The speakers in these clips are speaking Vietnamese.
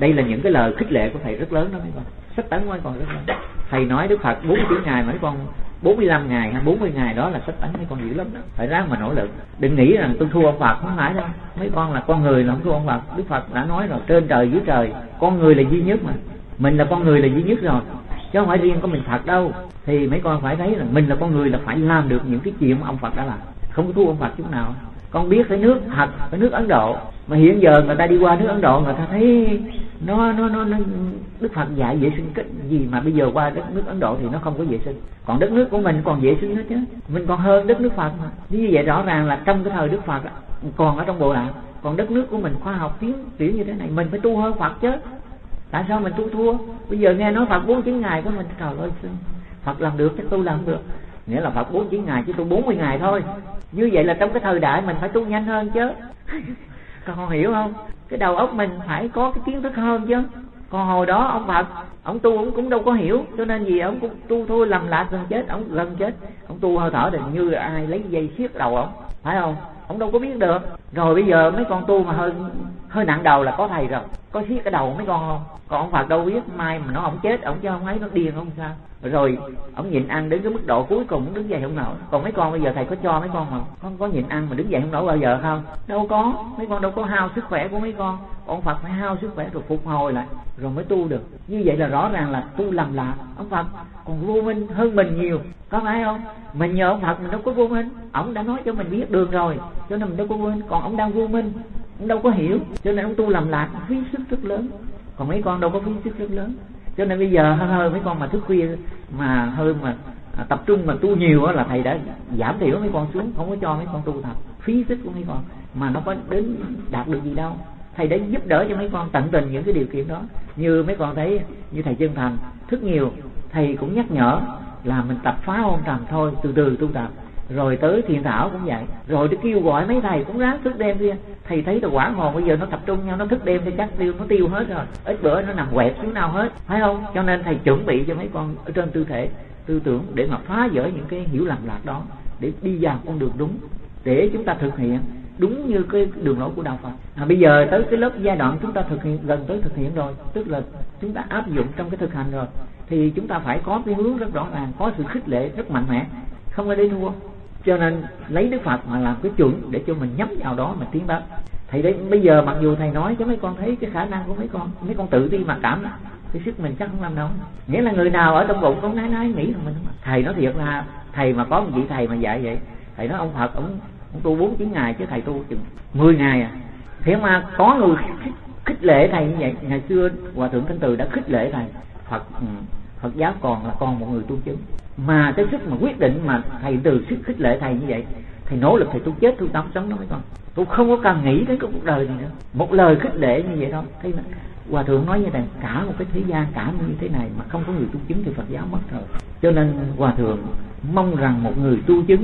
Đây là những cái lời khích lệ của thầy rất lớn đó mấy con. Sách tấn mấy con rất lớn. Thầy nói Đức Phật 49 ngày mấy con 45 ngày hay 40 ngày đó là sách tấn mấy con dữ lắm đó. Phải ráng mà nỗ lực. Đừng nghĩ rằng tôi thua ông Phật, không phải đâu. Mấy con là con người là không thua ông Phật. Đức Phật đã nói rồi, trên trời dưới trời, con người là duy nhất mà. Mình là con người là duy nhất rồi, chứ không phải riêng có mình Phật đâu. Thì mấy con phải thấy là mình là con người là phải làm được những cái chuyện mà ông Phật đã làm. Không có thua ông Phật chút nào. Con biết cái nước thật, cái nước Ấn Độ mà hiện giờ người ta đi qua nước Ấn Độ người ta thấy nó Đức Phật dạy vệ sinh cái gì mà bây giờ qua đất nước Ấn Độ thì nó không có vệ sinh. Còn đất nước của mình còn vệ sinh nữa chứ, mình còn hơn đất nước Phật mà. Như vậy rõ ràng là trong cái thời Đức Phật còn ở trong bộ lạc, còn đất nước của mình khoa học tiến như thế này, mình phải tu hơn Phật chứ. Tại sao mình tu thua? Bây giờ nghe nói Phật 49 ngày của mình, trời ơi, Phật làm được chứ tôi làm không được. Nghĩa là Phật 49 ngày chứ tôi 40 ngày thôi. Như vậy là trong cái thời đại mình phải tu nhanh hơn chứ. Con hiểu không? Cái đầu óc mình phải có cái kiến thức hơn chứ. Còn hồi đó ông Phật, ông tu ông cũng đâu có hiểu, cho nên gì ông cũng tu thôi, lầm lạc gần chết, ông gần chết. Ông tu hơi thở thì như ai lấy dây siết đầu ông, phải không? Ông đâu có biết được. Rồi bây giờ mấy con tu mà hơi nặng đầu là có thầy rồi, có siết cái đầu mấy con không? Còn ông Phật đâu biết, mai mà nó ông chết, ông chứ không ấy nó điên không sao. Rồi ông nhịn ăn đến cái mức độ cuối cùng, đứng dậy không nổi. Còn mấy con bây giờ thầy có cho mấy con mà không có nhịn ăn mà đứng dậy không nổi bao giờ không? Đâu có, mấy con đâu có hao sức khỏe của mấy con. Ông Phật phải hao sức khỏe rồi phục hồi lại rồi mới tu được. Như vậy là rõ ràng là tu lầm lạc. Ông Phật còn vô minh hơn mình nhiều, có phải không? Mình nhờ ông Phật mình đâu có vô minh, ông đã nói cho mình biết đường rồi, cho nên mình đâu có vô minh. Còn ông đang vô minh, ông đâu có hiểu, cho nên ông tu lầm lạc, phí sức rất lớn. Còn mấy con đâu có phí sức rất lớn. Cho nên bây giờ hơi mấy con mà thức khuya mà hơi mà tập trung mà tu nhiều á là thầy đã giảm thiểu mấy con xuống, không có cho mấy con tu thật, phí sức của mấy con mà nó có đến đạt được gì đâu. Thầy đã giúp đỡ cho mấy con tận tình những cái điều kiện đó. Như mấy con thấy, như thầy Chân Thành thức nhiều, thầy cũng nhắc nhở là mình tập phá hôn trầm thôi, từ từ tu tập. Rồi tới Thiện Thảo cũng vậy, rồi để kêu gọi mấy thầy cũng ráng thức đêm kia. Thầy thấy là quả hồn bây giờ nó tập trung nhau, nó thức đêm thì chắc nó tiêu hết rồi, ít bữa nó nằm quẹt xuống nào hết, phải không? Cho nên thầy chuẩn bị cho mấy con ở trên tư thể tư tưởng để mà phá vỡ những cái hiểu lầm lạc đó, để đi vào con đường đúng, để chúng ta thực hiện đúng như cái đường lối của đạo Phật. Bây giờ tới cái lớp giai đoạn chúng ta thực hiện, gần tới thực hiện rồi, tức là chúng ta áp dụng trong cái thực hành rồi, thì chúng ta phải có cái hướng rất rõ ràng, có sự khích lệ rất mạnh mẽ, không có để thua. Cho nên lấy Đức Phật mà làm cái chuẩn để cho mình nhắm vào đó mà tiến tới. Thầy đấy bây giờ mặc dù thầy nói cho mấy con thấy cái khả năng của mấy con tự ti mặc cảm cái sức mình chắc không làm đâu. Nghĩa là người nào ở trong bụng cũng nái nghĩ là mình. Thầy nói thiệt là thầy mà có một vị thầy mà dạy vậy, thầy nói ông Phật ông tu 49 ngày chứ thầy tu chừng 10 ngày à. Thế mà có người khích lệ thầy như vậy. Ngày xưa Hòa Thượng Thanh Từ đã khích lệ thầy. Phật giáo còn một người tu chứng, mà cái sức mà quyết định mà thầy Từ sức khích lệ thầy như vậy, thầy nỗ lực thầy tu chết tu tâm sống đó mấy con. Tôi không có cần nghĩ đến cái cuộc đời này nữa, một lời khích lệ như vậy đó. Thấy Hòa Thượng nói như này, cả một cái thế gian cả như thế này mà không có người tu chứng thì Phật giáo mất rồi. Cho nên Hòa Thượng mong rằng một người tu chứng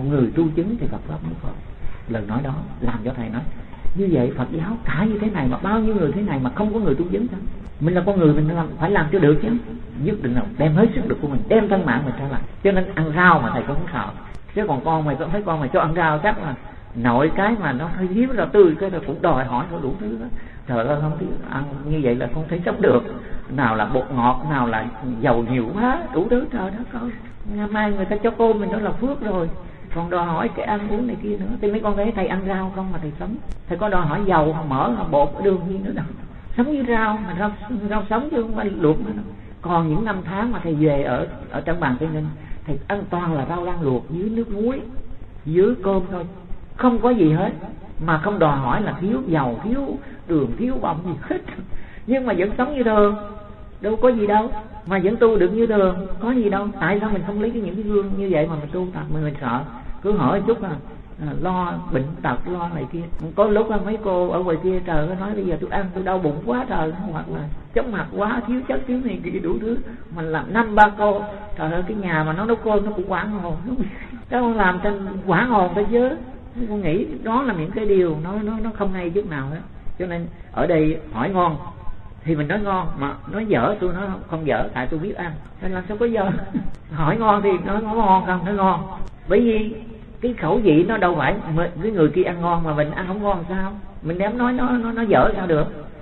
thì Phật pháp mất rồi. Lời nói đó làm cho thầy nói như vậy Phật giáo cả như thế này mà bao nhiêu người thế này mà không có người tu chứng sao? Mình là con người mình phải làm cho được chứ, nhất định là đem hết sức lực của mình, đem thân mạng mình ra làm. Cho nên ăn rau mà thầy cũng không sợ. Chứ còn con mày thấy con mày cho ăn rau chắc là nội cái mà nó hơi hiếm rau tươi cái là cũng đòi hỏi nó đủ thứ đó. Trời ơi, không thấy ăn như vậy là không thấy sống được. Nào là bột ngọt, nào là dầu nhiều quá, đủ thứ. Trời đất ơi, ngày mai người ta cho cô mình đó là phước rồi, còn đòi hỏi cái ăn uống này kia nữa. Thì mấy con thấy thầy ăn rau không mà thầy sống. Thầy có đòi hỏi dầu, mỡ, bột, đường gì nữa đâu. Sống với rau mà rau sống chứ không phải luộc nữa đâu. Còn những năm tháng mà thầy về ở trong bàn Tây Ninh, thầy ăn toàn là rau rang luộc dưới nước muối, dưới cơm thôi, không có gì hết, mà không đòi hỏi là thiếu dầu, thiếu đường, thiếu bông gì hết. Nhưng mà vẫn sống như thường, đâu có gì đâu, mà vẫn tu được như thường, có gì đâu. Tại sao mình không lấy những cái gương như vậy mà mình tu tập? Mình sợ cứ hỏi chút lo bệnh tật, lo này kia. Có lúc mấy cô ở ngoài kia trời ơi nói bây giờ tôi ăn tôi đau bụng quá trời, hoặc là chóng mặt quá, thiếu chất thiếu này kia đủ thứ. Mình làm 5-3 cô, trời ơi cái nhà mà nó nấu cơm nó cũng quảng hồn, nó không làm trên quảng hồn thôi chứ. Con nghĩ đó là những cái điều nó không hay chút nào hết. Cho nên ở đây hỏi ngon thì mình nói ngon, mà nói dở tôi nói không dở, tại tôi biết ăn nên làm sao có dở. Hỏi ngon thì nói ngon không, nói ngon, bởi vì cái khẩu vị nó đâu phải cái người kia ăn ngon mà mình ăn không ngon sao? Mình đem nói nó dở sao được?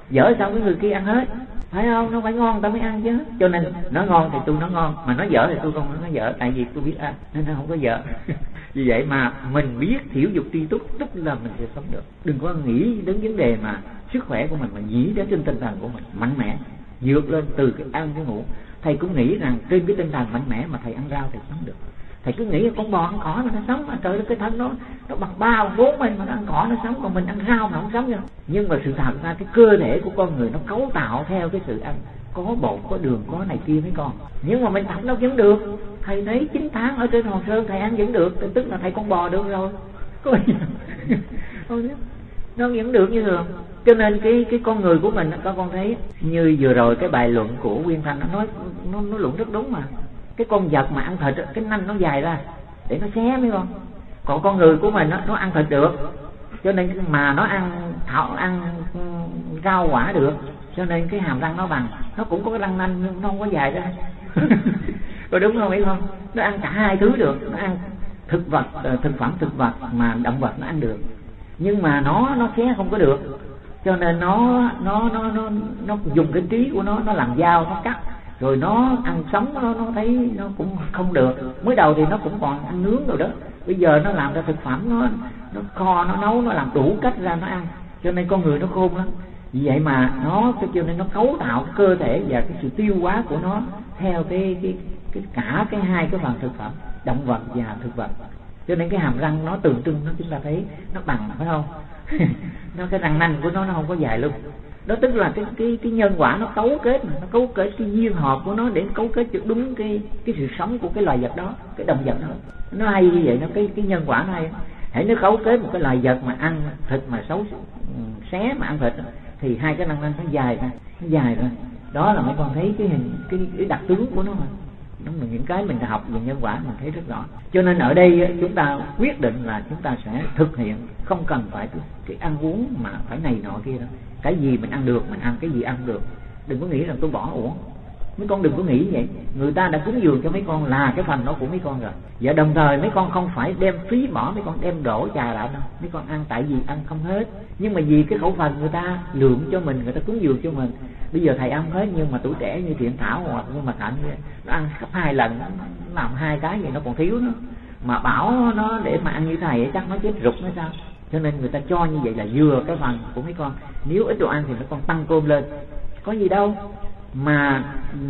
dở xong cái người kia ăn hết, phải không? Nó phải ngon ta mới ăn chứ. Cho nên nó ngon thì tôi nó ngon, mà nó dở thì tôi không nó dở, tại vì tôi biết ăn nên nó không có dở. Vì vậy mà mình biết thiểu dục tri túc, tức là mình sẽ sống được. Đừng có nghĩ đến vấn đề mà sức khỏe của mình, mà nghĩ đến trên tinh thần của mình mạnh mẽ vượt lên từ cái ăn cái ngủ. Thầy cũng nghĩ rằng trên cái tinh thần mạnh mẽ mà thầy ăn rau thì sống được. Thầy cứ nghĩ là con bò ăn cỏ nó sống, mà trời ơi cái thân nó bằng 3 bằng 4 mình mà nó ăn cỏ nó sống, còn mình ăn rau mà không sống đâu. Nhưng mà sự thật ra cái cơ thể của con người nó cấu tạo theo cái sự ăn, có bột, có đường, có này kia mấy con. Nhưng mà mình tập đâu vẫn được. Thầy thấy 9 tháng ở trên Hòn Sơn thầy ăn vẫn được, tức là thầy con bò được rồi. Có gì nó vẫn được như thường. Cho nên cái con người của mình, các con thấy như vừa rồi cái bài luận của Nguyên Thanh nó luận rất đúng mà. Cái con vật mà ăn thịt cái nanh nó dài ra để nó xé mấy con. Còn con người của mình nó ăn thịt được, cho nên mà nó ăn rau quả được, cho nên cái hàm răng nó bằng, nó cũng có cái răng nanh nhưng nó không có dài ra. Có đúng không, phải không? Nó ăn cả hai thứ được, nó ăn thực vật, thực phẩm thực vật mà động vật nó ăn được, nhưng mà nó xé không có được, cho nên nó dùng cái trí của nó làm dao nó cắt, rồi nó ăn sống nó thấy nó cũng không được. Mới đầu thì nó cũng còn ăn nướng rồi đó, bây giờ nó làm ra thực phẩm, nó kho, nó nấu, nó làm đủ cách ra nó ăn, cho nên con người nó khôn lắm. Vì vậy mà cho nên nó cấu tạo cái cơ thể và cái sự tiêu hóa của nó theo cả cái hai cái phần thực phẩm, động vật và thực vật. Cho nên cái hàm răng nó tượng trưng nó, chúng ta thấy nó bằng, phải không? Nó cái răng nanh của nó không có dài luôn. Đó tức là cái nhân quả nó cấu kết, nó cấu kết cái duyên hợp của nó để cấu kết cho đúng cái sự sống của cái loài vật đó, cái động vật đó. Nó hay như vậy, nó cái nhân quả nó hay. Hãy nó cấu kết một cái loài vật mà ăn thịt mà xé mà ăn thịt thì hai cái răng nanh nó dài ra. Đó là mấy con thấy cái đặc tướng của nó mà. Đó là những cái mình học về nhân quả mình thấy rất rõ. Cho nên ở đây chúng ta quyết định là chúng ta sẽ thực hiện, không cần phải cái ăn uống mà phải này nọ kia đâu. Cái gì mình ăn được mình ăn, cái gì ăn được. Đừng có nghĩ rằng tôi bỏ uổng. Mấy con đừng có nghĩ vậy. Người ta đã cúng dường cho mấy con là cái phần đó của mấy con rồi. Và đồng thời mấy con không phải đem phí bỏ, mấy con đem đổ trà lại đâu. Mấy con ăn tại vì ăn không hết, nhưng mà vì cái khẩu phần người ta lượng cho mình, người ta cúng dường cho mình. Bây giờ thầy ăn hết, nhưng mà tuổi trẻ như Thiện Thảo hoặc như mà Hạnh nó ăn gấp 2 lần, nó làm 2 cái vậy nó còn thiếu nữa. Mà bảo nó để mà ăn như thầy chắc nó chết rụt nó sao. Cho nên người ta cho như vậy là vừa cái phần của mấy con. Nếu ít đồ ăn thì mấy con tăng cơm lên, có gì đâu. Mà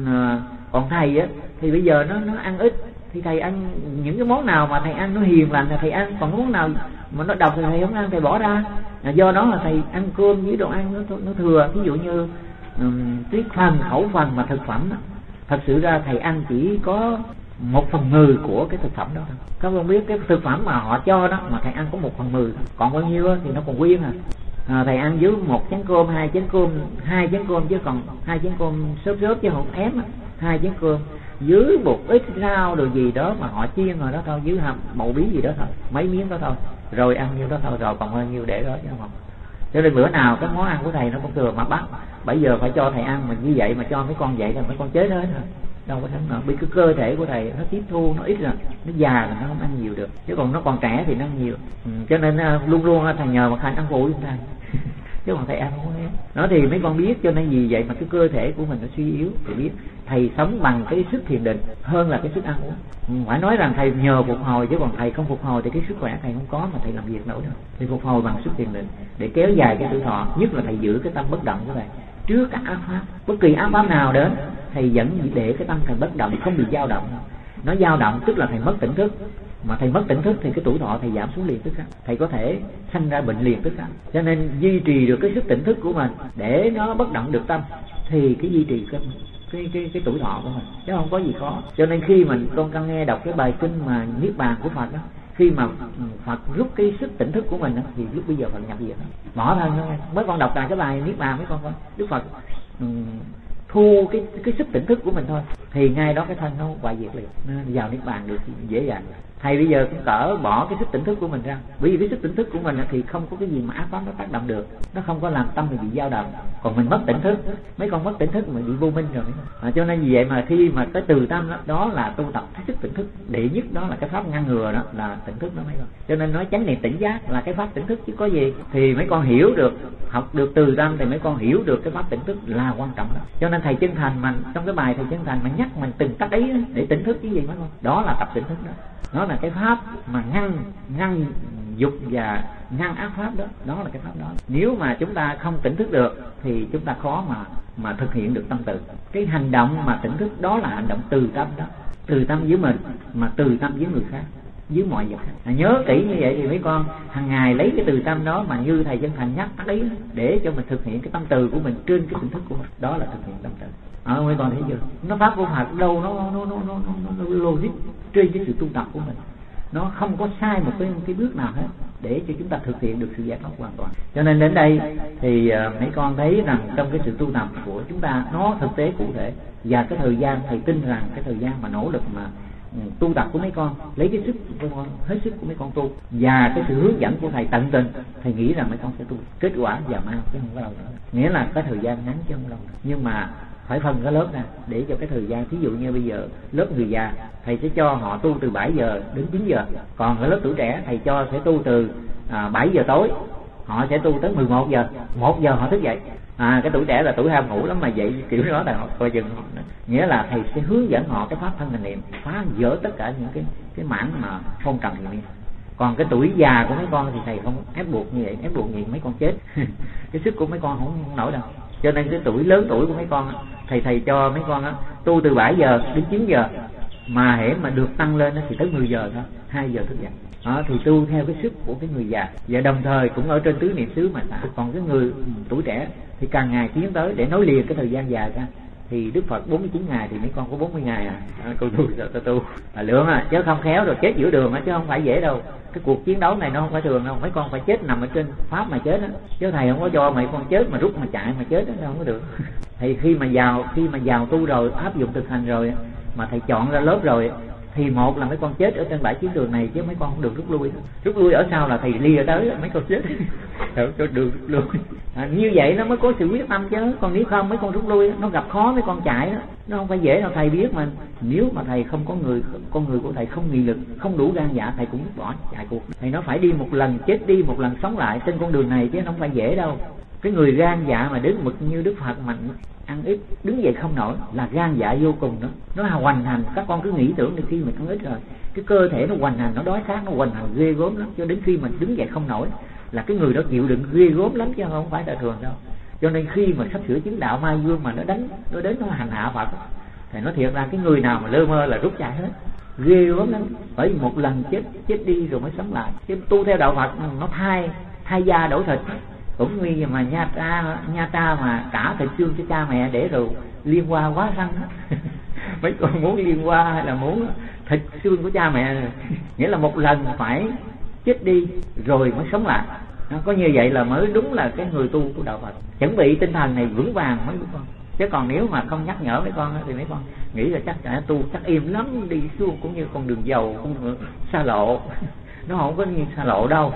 còn thầy á thì bây giờ nó ăn ít thì thầy ăn những cái món nào mà thầy ăn nó hiền lành là thầy ăn, còn món nào mà nó độc thì thầy không ăn, thầy bỏ ra. Do đó là thầy ăn cơm với đồ ăn nó thừa. Ví dụ như cái khẩu phần mà thực phẩm đó, thật sự ra thầy ăn chỉ có 1/10 của cái thực phẩm đó thôi. Các bạn biết cái thực phẩm mà họ cho đó mà thầy ăn có 1/10, còn bao nhiêu thì nó còn nguyên thầy ăn dưới 1 chén cơm, 2 chén cơm, 2 chén cơm chứ còn 2 chén cơm xốp chứ không ém 2 chén cơm dưới một ít rau đồ gì đó mà họ chiên rồi đó thôi, dưới hầm màu bí gì đó thôi, mấy miếng đó thôi, rồi ăn nhiêu đó thôi, rồi còn bao nhiêu để đó chứ không. Cho nên bữa nào cái món ăn của thầy nó cũng thừa, mà bắt bây giờ phải cho thầy ăn mà như vậy mà cho mấy con vậy là mấy con chết hết rồi, đâu có thắng nào. Vì cái cơ thể của thầy nó tiếp thu nó ít rồi, nó già là nó không ăn nhiều được, chứ còn nó còn trẻ thì nó ăn nhiều. Cho nên luôn luôn thầy nhờ mà Khanh ăn phụ với thầy chứ còn thầy ăn không có. Nó thì mấy con biết, cho nên vì vậy mà cái cơ thể của mình nó suy yếu thì biết thầy sống bằng cái sức thiền định hơn là cái sức ăn uống. Phải nói rằng thầy nhờ phục hồi, chứ còn thầy không phục hồi thì cái sức khỏe thầy không có mà thầy làm việc nổi đâu. Thầy phục hồi bằng sức thiền định để kéo dài cái tuổi thọ, nhất là thầy giữ cái tâm bất động của thầy trước các ác pháp. Bất kỳ ác pháp nào đến thầy vẫn để cái tâm thầy bất động, không bị dao động. Nó dao động tức là thầy mất tỉnh thức, mà thầy mất tỉnh thức thì cái tuổi thọ thầy giảm xuống liền tức khắc, thầy có thể sanh ra bệnh liền tức khắc. Cho nên duy trì được cái sức tỉnh thức của mình để nó bất động được tâm thì cái duy trì cái tuổi thọ của mình, chứ không có gì khó. Cho nên khi mình con nghe đọc cái bài kinh mà Niết Bàn của Phật đó, khi mà Phật rút cái sức tỉnh thức của mình đó, thì lúc bây giờ Phật nhập diệt đó, bỏ thân thôi. Mới con đọc cái bài Niết Bàn mấy con coi, Đức Phật thu cái sức tỉnh thức của mình thôi thì ngay đó cái thân nó hoại diệt liền, nó vào Niết Bàn được dễ dàng. Thầy bây giờ cũng cỡ bỏ cái sức tỉnh thức của mình ra, bởi vì cái sức tỉnh thức của mình thì không có cái gì mà ác pháp nó tác động được, nó không có làm tâm mình bị dao động. Còn mình mất tỉnh thức, mấy con mất tỉnh thức mình bị vô minh rồi. Cho nên vì vậy mà khi mà cái từ tâm đó là tu tập cái sức tỉnh thức đệ nhất, đó là cái pháp ngăn ngừa, đó là tỉnh thức đó mấy con. Cho nên nói chánh niệm tỉnh giác là cái pháp tỉnh thức chứ có gì. Thì mấy con hiểu được, học được từ tâm thì mấy con hiểu được cái pháp tỉnh thức là quan trọng đó. Cho nên thầy Chân Thành mà trong cái bài thầy Chân Thành mà nhắc mình từng tác ý để tỉnh thức cái gì mấy con, đó là tập tỉnh thức đó. Nó là cái pháp mà ngăn dục và ngăn ác pháp đó, đó là cái pháp đó. Nếu mà chúng ta không tỉnh thức được thì chúng ta khó mà thực hiện được tâm từ. Cái hành động mà tỉnh thức đó là hành động từ tâm đó, từ tâm với mình mà từ tâm với người khác, với mọi vật khác. Nhớ kỹ như vậy thì mấy con hàng ngày lấy cái từ tâm đó mà như thầy Chân Thành nhắc tác ý để cho mình thực hiện cái tâm từ của mình trên cái tỉnh thức của mình, đó là thực hiện tâm từ. Mấy con thấy chưa? Nó pháp của Phật đâu nó logic trên cái sự tu tập của mình, nó không có sai một cái bước nào hết để cho chúng ta thực hiện được sự giải thoát hoàn toàn. Cho nên đến đây thì mấy con thấy rằng trong cái sự tu tập của chúng ta nó thực tế cụ thể, và cái thời gian thầy tin rằng cái thời gian mà nỗ lực mà tu tập của mấy con, lấy cái sức của mấy con, hết sức của mấy con tu, và cái sự hướng dẫn của thầy tận tình, thầy nghĩ rằng mấy con sẽ tu kết quả và mau chứ không có lâu nữa. Nghĩa là cái thời gian ngắn chứ không lâu nữa. Nhưng mà phải phân cái lớp ra để cho cái thời gian, ví dụ như bây giờ lớp người già thầy sẽ cho họ tu từ 7 giờ đến 9 giờ, còn cái lớp tuổi trẻ thầy cho sẽ tu từ 7 giờ tối, họ sẽ tu tới 11 giờ, 1 giờ họ thức dậy. Cái tuổi trẻ là tuổi ham ngủ lắm mà dậy kiểu đó là họ coi chừng họ. Nghĩa là thầy sẽ hướng dẫn họ cái pháp thân hành niệm, phá vỡ tất cả những cái mảng mà phong trần hiện. Còn cái tuổi già của mấy con thì thầy không ép buộc như vậy, ép buộc gì mấy con chết cái sức của mấy con không nổi đâu. Cho nên cái tuổi lớn tuổi của mấy con thầy cho mấy con tu từ 7 giờ đến 9 giờ, mà hễ mà được tăng lên thì tới 10 giờ thôi, 2 giờ thức dậy. Thì tu theo cái sức của cái người già, và đồng thời cũng ở trên tứ niệm xứ mà xả. Còn cái người tuổi trẻ thì càng ngày tiến tới để nối liền cái thời gian dài ra. Thì Đức Phật 49 ngày thì mấy con có 40 ngày cô tu lượng chứ không khéo rồi chết giữa đường chứ không phải dễ đâu. Cái cuộc chiến đấu này nó không phải thường đâu, mấy con phải chết nằm ở trên pháp mà chết đó. Chứ thầy không có cho mấy con chết mà rút mà chạy mà chết đó, không có được. Thì khi mà vào tu rồi, áp dụng thực hành rồi, mà thầy chọn ra lớp rồi, thì một là mấy con chết ở trên bãi chiến trường này, chứ mấy con không được rút lui ở sau là thầy lìa tới mấy con chết cho được rút lui. Như vậy nó mới có sự quyết tâm chứ, còn nếu không mấy con rút lui nó gặp khó mấy con chạy đó, nó không phải dễ đâu. Thầy biết mà, nếu mà thầy không có con người của thầy không nghị lực, không đủ gan dạ, thầy cũng bỏ chạy cuộc. Thầy nó phải đi một lần chết đi, một lần sống lại trên con đường này chứ không phải dễ đâu. Cái người gan dạ mà đứng mực như Đức Phật mà ăn ít đứng dậy không nổi là gan dạ vô cùng đó. Nó hoành hành, các con cứ nghĩ tưởng đến khi mình ăn ít rồi cái cơ thể nó hoành hành, nó đói khát, nó hoành hành ghê gớm lắm, cho đến khi mình đứng dậy không nổi là cái người đó chịu đựng ghê gớm lắm chứ không phải là thường đâu. Cho nên khi mà sắp sửa chứng đạo Mai Vương mà nó đến nó hành hạ Phật thì nó thiệt ra cái người nào mà lơ mơ là rút chạy hết, ghê gớm lắm. Bởi vì một lần chết đi rồi mới sống lại. Chứ tu theo đạo Phật nó thay da đổi thịt, cũng nguy mà nha cha mà cả thịt xương cho cha mẹ để rồi liên hoa quá sanh mấy con muốn liên hoa hay là muốn thịt xương của cha mẹ nghĩa là một lần phải chết đi rồi mới sống lại. Có như vậy là mới đúng là cái người tu của đạo Phật. Chuẩn bị tinh thần này vững vàng mấy con. Chứ còn nếu mà không nhắc nhở mấy con thì mấy con nghĩ là chắc sẽ tu chắc im lắm, đi xuống cũng như con đường dầu, con xa lộ nó không có như xa lộ đâu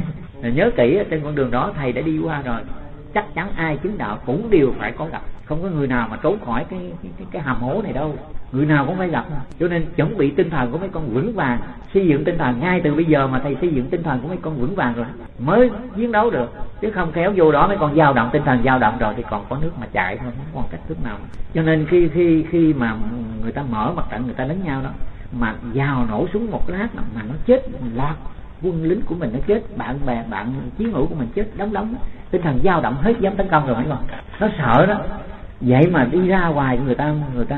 nhớ kỹ trên con đường đó thầy đã đi qua rồi, chắc chắn ai chứng đạo cũng đều phải có gặp, không có người nào mà trốn khỏi cái hầm hố này đâu, người nào cũng phải gặp. Cho nên chuẩn bị tinh thần của mấy con vững vàng, xây dựng tinh thần ngay từ bây giờ mà thầy xây dựng tinh thần của mấy con vững vàng rồi mới chiến đấu được, chứ không khéo vô đó mấy con dao động, tinh thần dao động rồi thì còn có nước mà chạy thôi, không còn cách thức nào. Cho nên khi mà người ta mở mặt trận, người ta đánh nhau đó mà vào nổ súng một lát mà nó chết loạt quân lính của mình, nó chết, bạn bè bạn chiến hữu của mình chết đóng, tinh thần dao động hết dám tấn công rồi mấy con, nó sợ đó. Vậy mà đi ra ngoài người ta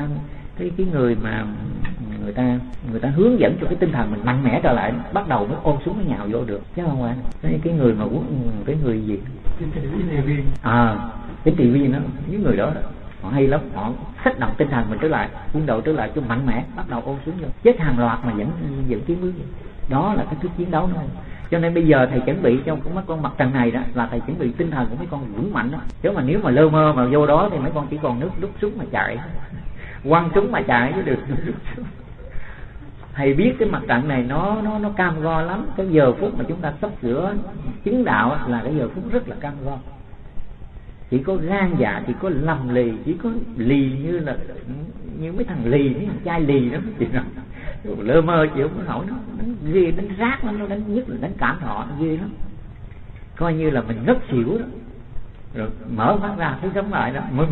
cái người mà người ta hướng dẫn cho cái tinh thần mình mạnh mẽ trở lại, bắt đầu mới ôm súng mới nhào vô được, chứ không phải cái người mà cái người gì cái TV nó những người đó họ hay lắm, họ kích động tinh thần mình trở lại, quân đội trở lại cho mạnh mẽ, bắt đầu ôm súng vô chết hàng loạt mà vẫn tiến bước. Đó là cái thức chiến đấu đó. Cho nên bây giờ thầy chuẩn bị cho mấy con mặt trận này đó là thầy chuẩn bị tinh thần của mấy con vững mạnh đó. Chứ mà nếu mà lơ mơ mà vô đó thì mấy con chỉ còn nước rút súng mà chạy, quăng súng mà chạy chứ được. thầy biết cái mặt trận này nó cam go lắm. Cái giờ phút mà chúng ta sắp sửa chứng đạo là cái giờ phút rất là cam go. Chỉ có gan dạ, chỉ có lầm lì, chỉ có lì như mấy thằng lì, mấy thằng trai lì đó chị nào lơ mơ chịu không nổi, nó ghê, đánh rác lắm, nó đánh, nhất là đánh cảm thọ, nó ghê lắm, coi như là mình ngất xỉu đó, rồi mở mắt ra thấy sống lại đó mới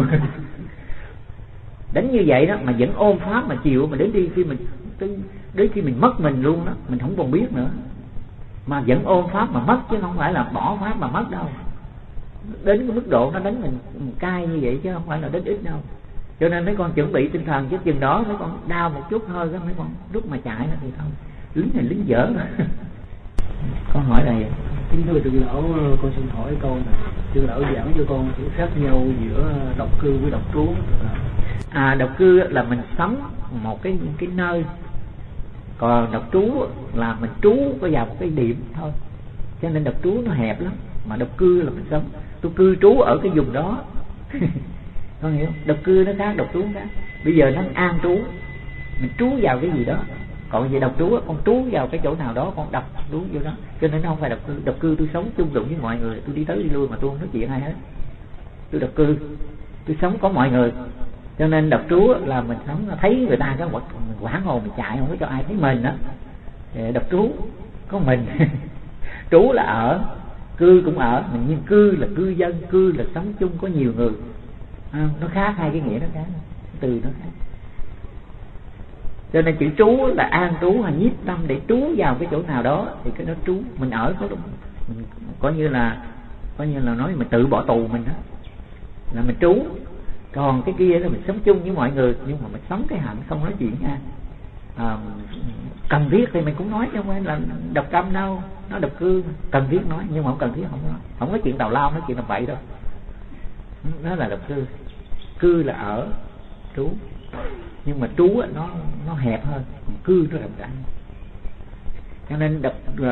đánh như vậy đó mà vẫn ôm pháp mà chịu, mà đến khi mình mất mình luôn đó, mình không còn biết nữa mà vẫn ôm pháp mà mất, chứ không phải là bỏ pháp mà mất đâu. Đến cái mức độ nó đánh mình cay như vậy chứ không phải là đến ít đâu. Cho nên mấy con chuẩn bị tinh thần, chứ chừng đó mấy con đau một chút thôi đó, mấy con lúc mà chạy nó thì thôi, lính này lính dở mà. Con hỏi này. Kính thưa trưởng lão, con xin hỏi câu này. Trưởng lão giảng cho con sự khác nhau giữa độc cư với độc trú. Độc cư là mình sống một cái nơi, còn độc trú là mình trú có vào một cái điểm thôi. Cho nên độc trú nó hẹp lắm, mà độc cư là mình sống, tôi cư trú ở cái vùng đó. Con hiểu không? Độc cư nó khác, độc trú khác. Bây giờ nó an trú, mình trú vào cái gì đó. Còn về độc trú, con trú vào cái chỗ nào đó, con độc trú vô đó. Cho nên nó không phải độc cư. Độc cư tôi sống chung đụng với mọi người, tôi đi tới đi lui mà tôi không nói chuyện ai hết. Tôi độc cư, tôi sống có mọi người. Cho nên độc trú là mình sống thấy người ta cái quảng hồn mình chạy, không có cho ai thấy mình đó. Độc trú có mình. Trú là ở, cư cũng ở, nhưng cư là cư dân, cư là sống chung có nhiều người. Nó khác, hai cái nghĩa nó khác, từ nó khác. Cho nên chữ trú là an trú hay nhiếp tâm để trú vào cái chỗ nào đó thì cái đó trú, mình ở có đúng, mình coi như là nói mình tự bỏ tù mình đó là mình trú. Còn cái kia là mình sống chung với mọi người, nhưng mà mình sống cái hạnh không nói chuyện nha. Cần thiết thì mình cũng nói, chứ không phải là độc tâm đâu, nó độc cư, cần thiết nói, nhưng mà không cần thiết không nói chuyện tào lao, nói chuyện tầm bậy đâu. Đó là độc cư. Cư là ở, trú, nhưng mà trú nó hẹp hơn, cư nó rộng rãi. Cho nên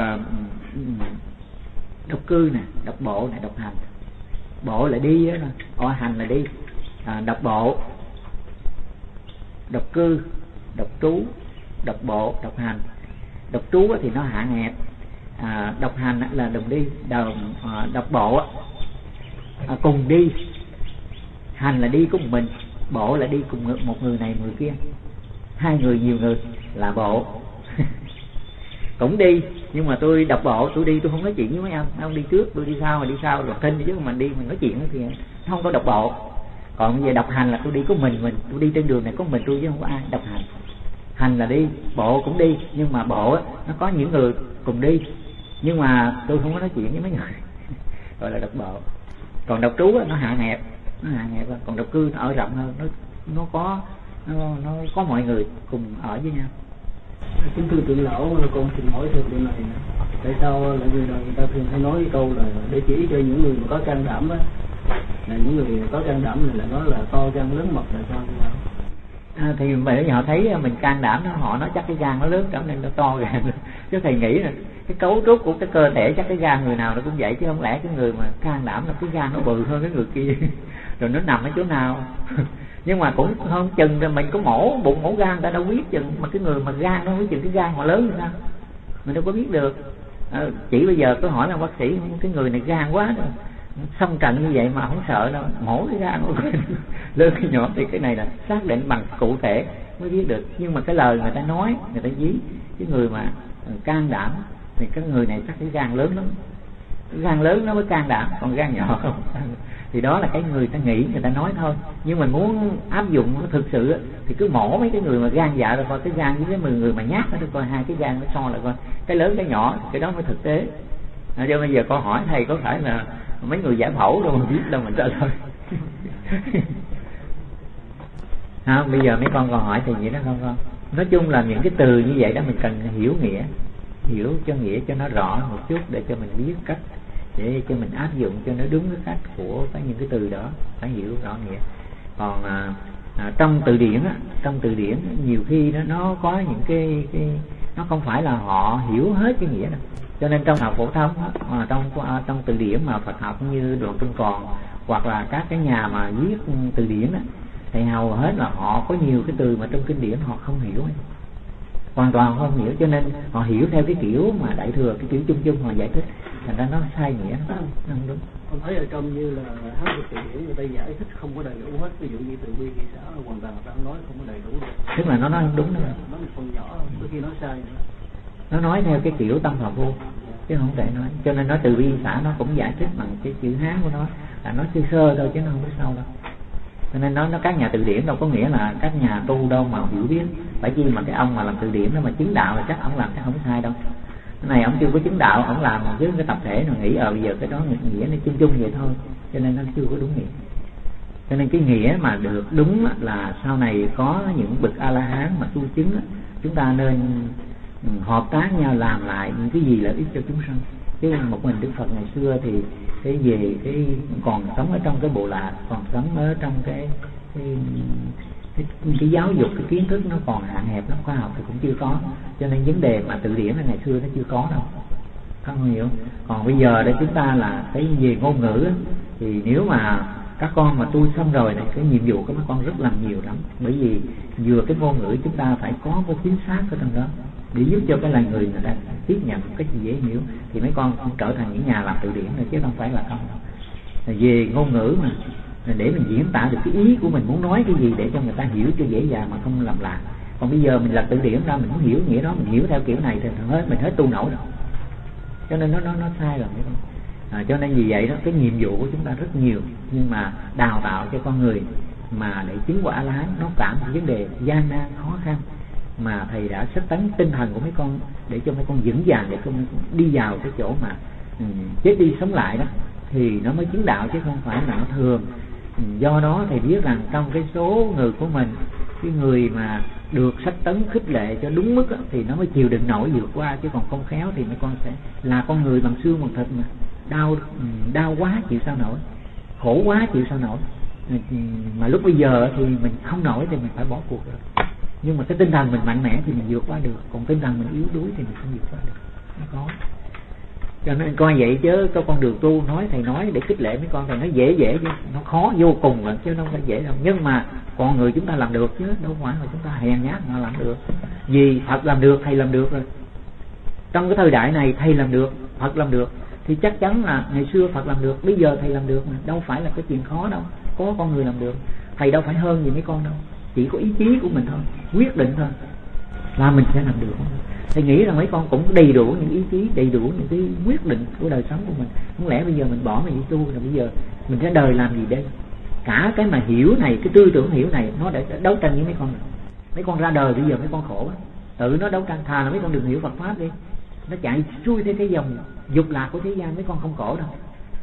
độc cư nè, độc bộ nè, độc hành. Bộ là đi đó, hành là đi. Độc bộ, độc cư, độc trú, độc bộ, độc hành. Độc trú thì nó hạn hẹp, độc hành là đồng đi, độc bộ cùng đi, hành là đi cùng mình, bộ là đi cùng một người này người kia, hai người nhiều người là bộ. Cũng đi, nhưng mà tôi độc bộ, tôi đi tôi không nói chuyện với mấy ông đi trước, tôi đi sau, mà đi sau rồi thinh, chứ mình đi mình nói chuyện thì không có độc bộ. Còn về độc hành là tôi đi có mình, tôi đi trên đường này có mình tôi chứ không có ai. Độc hành, hành là đi, bộ cũng đi, nhưng mà bộ nó có những người cùng đi, nhưng mà tôi không có nói chuyện với mấy người, gọi là độc bộ. Còn độc trú nó hạn hẹp, còn độc cư nó ở rộng hơn, nó có mọi người cùng ở với nhau. Kính thưa trưởng lão, con xin hỏi thêm điều này, tại sao lại người ta thường hay nói cái câu là để chỉ cho những người mà có can đảm á, là những người có can đảm này là nói là to gan lớn mật là sao? Thì bởi vì họ thấy mình can đảm đó, họ nói chắc cái gan nó lớn lắm nên nó to gan. Chứ thầy nghĩ là cái cấu trúc của cái cơ thể chắc cái gan người nào nó cũng vậy, chứ không lẽ cái người mà can đảm là cái gan nó bự hơn cái người kia rồi nó nằm ở chỗ nào. Nhưng mà cũng không chừng là mình có mổ bụng mổ gan ta đâu biết chừng, mà cái người mà gan nó biết chừng cái gan họ lớn như sao mình đâu có biết được. Chỉ bây giờ tôi hỏi là bác sĩ, cái người này gan quá rồi, xong trận như vậy mà không sợ đâu, mổ cái gan của lớn cái nhỏ, thì cái này là xác định bằng cụ thể mới biết được. Nhưng mà cái lời người ta nói, người ta dí cái người mà can đảm thì cái người này chắc cái gan lớn lắm, cái gan lớn nó mới can đảm, còn gan nhỏ không. Thì đó là cái người ta nghĩ, người ta nói thôi. Nhưng mà muốn áp dụng nó thực sự thì cứ mổ mấy cái người mà gan dạ rồi coi cái gan với cái người mà nhát nó, coi hai cái gan nó so lại coi cái lớn cái nhỏ, cái đó mới thực tế. Cho bây giờ con hỏi thầy có phải là mấy người giải phẫu đâu mà biết đâu mình trả lời. Bây giờ mấy con còn hỏi thì vậy đó không con? Nói chung là những cái từ như vậy đó mình cần hiểu nghĩa, hiểu cho nghĩa cho nó rõ một chút để cho mình biết cách, để cho mình áp dụng cho nó đúng cái cách của những cái từ đó, phải hiểu rõ nghĩa. Còn trong từ điển á, trong từ điển nhiều khi nó có những cái nó không phải là họ hiểu hết cái nghĩa đâu. Cho nên trong học phổ thông á, trong từ điển mà Phật học như Đoạn Trung Còn hoặc là các cái nhà mà viết từ điển á, thì hầu hết là họ có nhiều cái từ mà trong kinh điển họ không hiểu ấy. hoàn toàn không hiểu, cho nên họ hiểu theo cái kiểu mà Đại Thừa, cái kiểu chung chung họ giải thích, thành ra nó sai nghĩa, nó không đúng. Con thấy ở trong như là Hán Việt Từ Điển người ta giải thích không có đầy đủ hết, ví dụ như từ bi thị xã hoàn toàn người ta nói không có đầy đủ được. Tức là nó nói không đúng nữa. Nó một phần nhỏ, đôi khi nói sai nữa. Nó nói theo cái kiểu tâm Phật vô, chứ không thể nói. Cho nên nói từ bi xã nó cũng giải thích bằng cái chữ Hán của nó, là nó sơ sơ thôi chứ nó không có sâu đâu. Cho nên nó các nhà từ điển đâu có nghĩa là các nhà tu đâu mà hiểu biết. Phải chi mà cái ông mà làm từ điển đó mà chứng đạo là chắc ông làm chắc không sai đâu. Cái này ông chưa có chứng đạo, ông làm với cái tập thể nó nghĩ bây giờ cái đó nghĩa nó chung chung vậy thôi, cho nên nó chưa có đúng nghĩa. Cho nên cái nghĩa mà được đúng là sau này có những bậc A La Hán mà tu chứng, chúng ta nên hợp tác nhau làm lại những cái gì lợi ích cho chúng sanh. Chứ một mình Đức Phật ngày xưa thì cái về cái còn sống ở trong cái bộ lạc, còn sống ở trong cái giáo dục, cái kiến thức nó còn hạn hẹp lắm, khoa học thì cũng chưa có, cho nên vấn đề mà từ điển là ngày xưa nó chưa có đâu, không hiểu. Còn bây giờ đây chúng ta là cái về ngôn ngữ thì nếu mà các con mà tu xong rồi này, cái nhiệm vụ của các con rất là nhiều lắm, bởi vì vừa cái ngôn ngữ chúng ta phải có cái chính xác ở trong đó để giúp cho cái loài người ta tiếp nhận một cách dễ hiểu, thì mấy con cũng trở thành những nhà làm từ điển rồi, chứ không phải là không đâu. Về ngôn ngữ mà để mình diễn tả được cái ý của mình muốn nói cái gì để cho người ta hiểu cho dễ dàng mà không làm lạc. Còn bây giờ mình làm từ điển ra, mình muốn hiểu nghĩa đó, mình hiểu theo kiểu này thì mình hết tu nổi rồi, cho nên nó sai rồi mấy con. Cho nên vì vậy đó, cái nhiệm vụ của chúng ta rất nhiều, nhưng mà đào tạo cho con người mà để chứng quả A-la-hán nó cả một vấn đề gian nan khó khăn, mà thầy đã xếp tấn tinh thần của mấy con để cho mấy con vững vàng, để con đi vào cái chỗ mà chết đi sống lại đó thì nó mới chứng đạo, chứ không phải là nó thường. Do đó thầy biết rằng trong cái số người của mình, cái người mà được sách tấn khích lệ cho đúng mức đó, thì nó mới chịu đựng nổi vượt qua, chứ còn không khéo thì mấy con sẽ là con người bằng xương bằng thịt mà đau quá chịu sao nổi, khổ quá chịu sao nổi. Mà lúc bây giờ thì mình không nổi thì mình phải bỏ cuộc rồi. Nhưng mà cái tinh thần mình mạnh mẽ thì mình vượt qua được, còn tinh thần mình yếu đuối thì mình không vượt qua được. Nó có. Cho nên coi vậy chứ có con đường tu, nói thầy nói để khích lệ mấy con, thầy nói dễ chứ nó khó vô cùng lận, chứ nó không phải dễ đâu. Nhưng mà con người chúng ta làm được chứ đâu phải là chúng ta hèn nhát mà làm được. Vì Phật làm được, thầy làm được rồi. Trong cái thời đại này thầy làm được, Phật làm được, thì chắc chắn là ngày xưa Phật làm được, bây giờ thầy làm được mà, đâu phải là cái chuyện khó đâu. Có con người làm được, thầy đâu phải hơn gì mấy con đâu, chỉ có ý chí của mình thôi, quyết định thôi là mình sẽ làm được. Thầy nghĩ rằng mấy con cũng đầy đủ những ý chí, đầy đủ những cái quyết định của đời sống của mình. Không lẽ bây giờ mình bỏ mình đi tu rồi bây giờ mình ra đời làm gì đây? Cả cái mà hiểu này, cái tư tưởng hiểu này nó để đấu tranh với mấy con. Mấy con ra đời bây giờ mấy con khổ quá, tự nó đấu tranh. Thà là mấy con đừng hiểu Phật pháp đi, nó chạy xuôi theo cái dòng dục lạc của thế gian, mấy con không khổ đâu.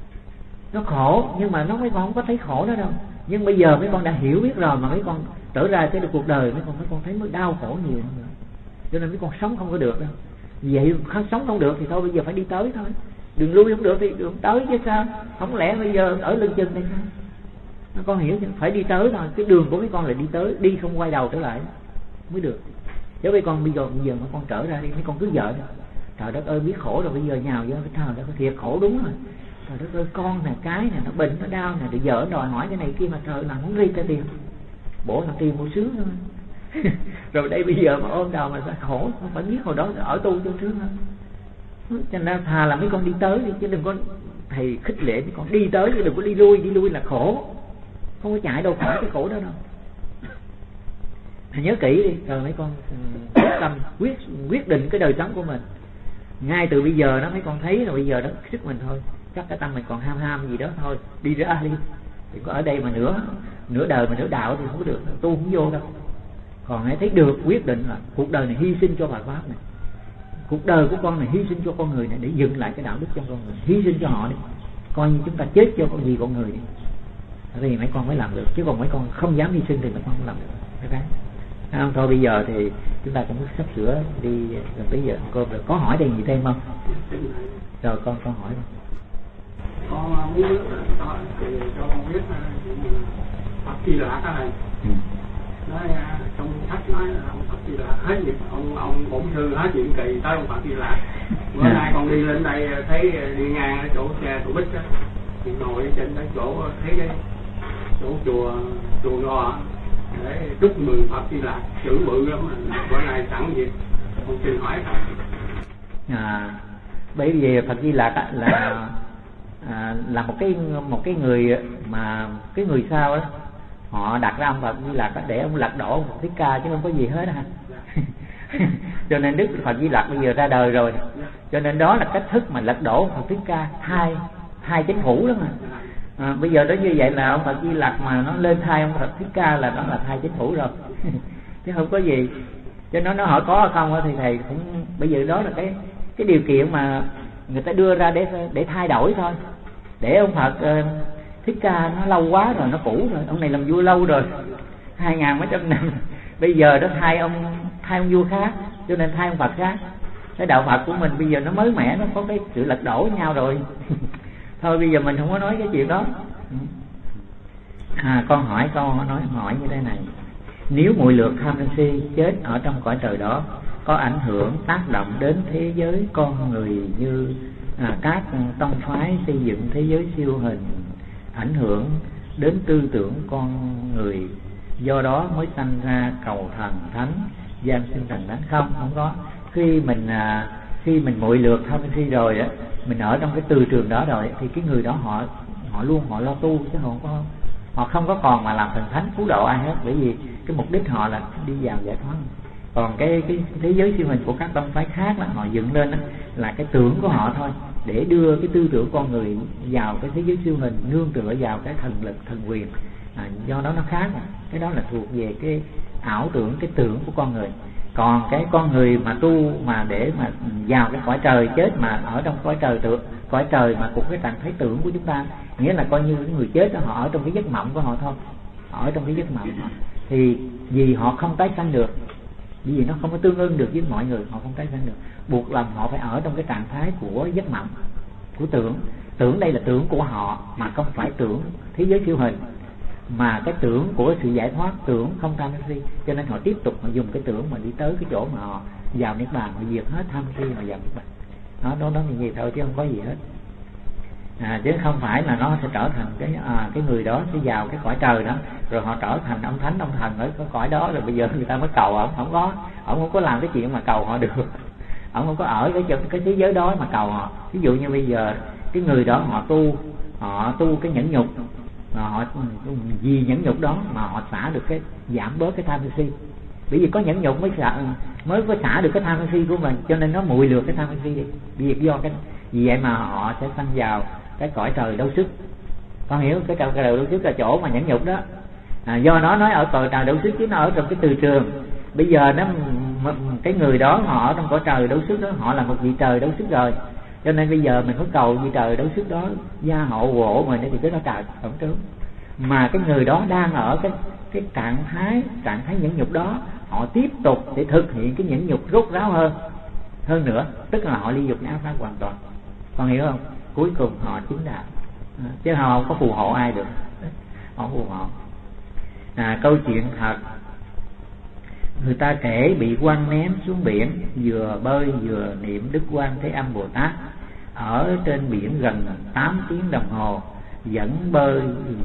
Nó khổ nhưng mà mấy con không có thấy khổ đó đâu. Nhưng bây giờ mấy con đã hiểu biết rồi mà mấy con trở ra cái cuộc đời mấy con thấy mới đau khổ nhiều nữa. Cho nên mấy con sống không có được đâu. Vậy sống không được thì thôi bây giờ phải đi tới thôi. Đường lui không được thì đường tới chứ sao? Không lẽ bây giờ ở lưng chừng đây sao? Mấy con hiểu chứ? Phải đi tới thôi. Cái đường của mấy con là đi tới, đi không quay đầu trở lại mới được. Chứ mấy con bây giờ mấy con trở ra đi, mấy con cứ vợ đi. Trời đất ơi, biết khổ rồi bây giờ nhào vô cái trời đất ơi, thiệt khổ đúng rồi. Trời đất ơi, con nè, cái nè, nó bệnh, nó đau nè, rồi vợ đòi hỏi cái này kia mà trời là muốn ri tới tiền. Bổ là tiền một sướng thôi. Rồi đây bây giờ mà ôm đầu mà sao khổ, không phải biết hồi đó ở tu cho sướng hơn. Cho nên thà là mấy con đi tới đi, chứ đừng có thầy khích lệ mấy con đi tới chứ đừng có đi lui là khổ. Không có chạy đâu khỏi cái khổ đó đâu. Thầy nhớ kỹ đi, rồi mấy con tâm quyết định cái đời sống của mình. Ngay từ bây giờ đó mấy con thấy là bây giờ đó sức mình thôi, chắc cái tâm mình còn ham gì đó thôi, đi ra đi. Thì có ở đây mà nửa đời mà nửa đạo thì không có được, tu không vô đâu. Còn hãy thấy được quyết định là cuộc đời này hy sinh cho Phật pháp này, cuộc đời của con này hy sinh cho con người này để dựng lại cái đạo đức trong con người, hy sinh cho họ đi, coi như chúng ta chết cho con gì con người đi, thì mấy con mới làm được. Chứ còn mấy con không dám hy sinh thì mấy con không làm được. Phải đấy. Không, thôi bây giờ thì chúng ta cũng sắp sửa đi gần tới giờ cô có hỏi đây gì thêm không? Rồi con hỏi không? Con muốn biết cho con biết Phật Di Lặc này. Nói trong sách nói là ông Phật Di Lặc hết việc, ông bổn sư hết chuyện kỳ tới ông Phật Di Lặc. Bữa nay con đi lên đây thấy đi ngang ở chỗ xe tổ bích á, thì ngồi trên cái chỗ thấy cái chỗ chùa Gò để chúc mừng Phật Di Lặc, chữ bự lắm. Bữa nay sẵn việc con xin hỏi thầy. Bởi vì Phật Di Lặc là một cái người mà cái người sau đó họ đặt ra ông Phật Di Lặc để ông lật đổ một Thích Ca chứ không có gì hết ha. Cho nên Đức Phật Di Lặc bây giờ ra đời rồi, cho nên đó là cách thức mà lật đổ Phật Thích Ca, hai chính phủ đó mà. Bây giờ đó như vậy là ông Phật Di Lặc mà nó lên thay ông Phật Thích Ca là đó là thay chính phủ rồi. Chứ không có gì. Cho nó hỏi có hay không thì thầy cũng bây giờ đó là cái điều kiện mà người ta đưa ra để thay đổi thôi. Để ông Phật Thích Ca nó lâu quá rồi, nó cũ rồi, ông này làm vua lâu rồi 2.000 mấy trăm năm, bây giờ đó thay ông vua khác, cho nên thay ông Phật khác. Cái đạo Phật của mình bây giờ nó mới mẻ, nó có cái sự lật đổ nhau rồi. Thôi bây giờ mình không có nói cái chuyện đó. Con hỏi như thế này: nếu muội lược tham sân si chết ở trong cõi trời đó, có ảnh hưởng tác động đến thế giới con người như các tông phái xây dựng thế giới siêu hình, ảnh hưởng đến tư tưởng con người, do đó mới sanh ra cầu thần thánh, gian sinh thần thánh? Không có. Khi mình muội lược tham sân si rồi á, mình ở trong cái từ trường đó rồi thì cái người đó họ lo tu, chứ họ không có còn mà làm thần thánh cứu độ ai hết, bởi vì cái mục đích họ là đi vào giải thoát. Còn cái thế giới siêu hình của các tông phái khác đó, họ dựng lên đó, là cái tưởng của họ thôi, để đưa cái tư tưởng con người vào cái thế giới siêu hình, nương tựa vào cái thần lực thần quyền. Do đó nó khác. Cái đó là thuộc về cái ảo tưởng, cái tưởng của con người. Còn cái con người mà tu mà để mà vào cái cõi trời chết mà ở trong cõi trời mà cũng cái trạng thái tưởng của chúng ta, nghĩa là coi như cái người chết đó, họ ở trong cái giấc mộng của họ thôi, họ ở trong cái giấc mộng thì vì họ không tái sanh được, vì nó không có tương ưng được với mọi người, họ không tái sanh được, buộc lòng họ phải ở trong cái trạng thái của giấc mộng, của tưởng đây là tưởng của họ mà không phải tưởng thế giới siêu hình, mà cái tưởng của sự giải thoát, tưởng không tham si. Cho nên họ tiếp tục họ dùng cái tưởng mà đi tới cái chỗ mà họ vào niết bàn, họ diệt hết tham si mà vào niết bàn. Đó như vậy thôi chứ không có gì hết. Chứ không phải là nó sẽ trở thành cái người đó sẽ vào cái cõi trời đó, rồi họ trở thành ông thánh ông thần ở cái cõi đó, rồi bây giờ người ta mới cầu ông. Ông không có làm cái chuyện mà cầu họ được. Ông không có ở cái thế giới đó mà cầu họ. Ví dụ như bây giờ cái người đó họ tu cái nhẫn nhục, họ vì nhẫn nhục đó mà họ xả được cái giảm bớt cái tham si. Bởi vì có nhẫn nhục mới có xả được cái tham si của mình, cho nên nó muội lược cái tham si đi. Vì do cái vì vậy mà họ sẽ sanh vào cái cõi trời đấu sức. Con hiểu cái trời đấu sức là chỗ mà nhẫn nhục đó. Do đó nói ở cõi trời đấu sức chứ nó ở trong cái từ trường. Bây giờ cái người đó họ ở trong cõi trời đấu sức đó, họ là một vị trời đấu sức rồi. Cho nên bây giờ mình có cầu vị trời đấu sức đó gia hộ hộ mình thì cái đó trời không trướng. Mà cái người đó đang ở cái trạng thái nhẫn nhục đó, họ tiếp tục để thực hiện cái nhẫn nhục rốt ráo hơn nữa, tức là họ ly dục áo pháp hoàn toàn. Con hiểu không? Cuối cùng họ chứng đạo, chứ họ không có phù hộ ai được, họ không phù hộ. Câu chuyện thật, người ta kể bị quăng ném xuống biển, vừa bơi vừa niệm Đức Quan Thế Âm Bồ Tát ở trên biển gần 8 tiếng đồng hồ, vẫn bơi